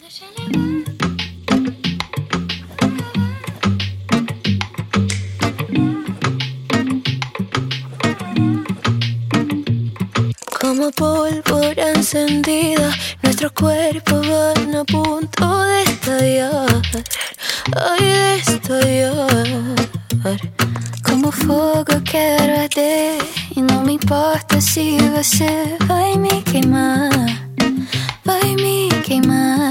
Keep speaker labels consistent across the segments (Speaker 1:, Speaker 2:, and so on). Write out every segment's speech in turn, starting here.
Speaker 1: Como pólvora encendida, nuestros cuerpos van a punto de estallar. Ay, de estallar. Como fuego quero arder, e não me importa se você vai me queimar. Vai me queimar.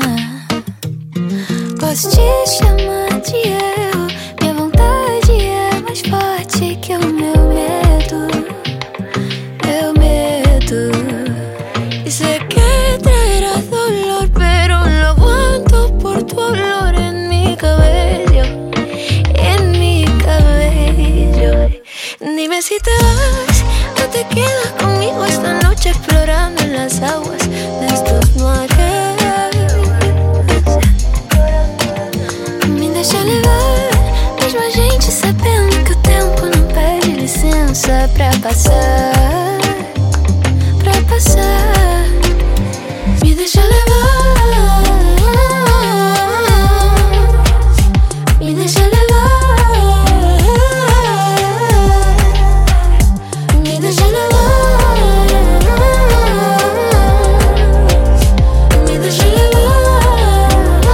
Speaker 1: Posso te chamar de eu, minha vontade é mais forte que o meu medo. Meu medo. Y sé que traerás dolor, pero lo aguanto por tu olor en mi cabello. En mi cabello. Dime si te vas o te quedas conmigo esta noche explorando en las aguas de estos mares. Me deixa levar, mesmo a gente sabendo que o tempo não pede licença pra passar. Pra passar. Me deixa levar. Me deixa levar. Me deixa levar. Me deixa levar.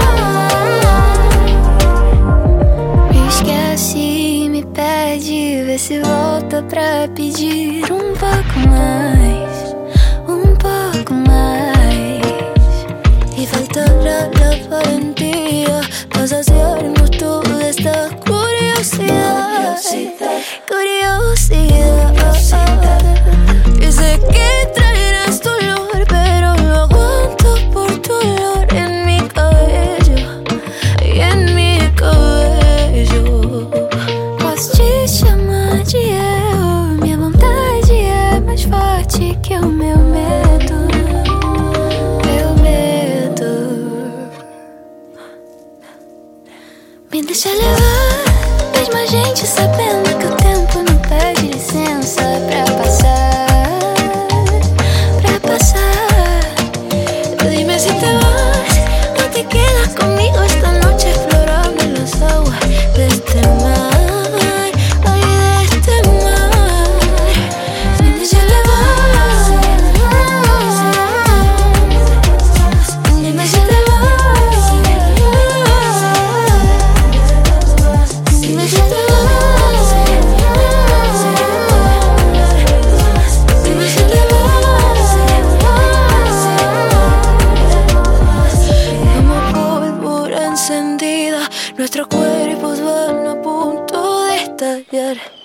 Speaker 1: Me esquece e me pede, vê se volta pra pedir um pouco mais. Un poco más. Y faltará la valentía para saciarnos toda esta curiosidad. Curiosidad. Y sé que traerás dolor, pero lo aguanto por tu olor en mi cabello. Y en mi cabello. Posso te chamar de eu, minha vontade é mais forte que o meu medo. Meu medo. Me deixa levar, mesmo a gente sabendo que o tempo não pede licença pra passar. Pra passar. Dime si te vas o te quedas conmigo esta noche explorando en las aguas de este mar. Ay, de este mar. Me deixa levar. Dime si te vas. Dime si te vas. Dime si te vas. Como pólvora encendida, nuestros cuerpos van a punto de estallar.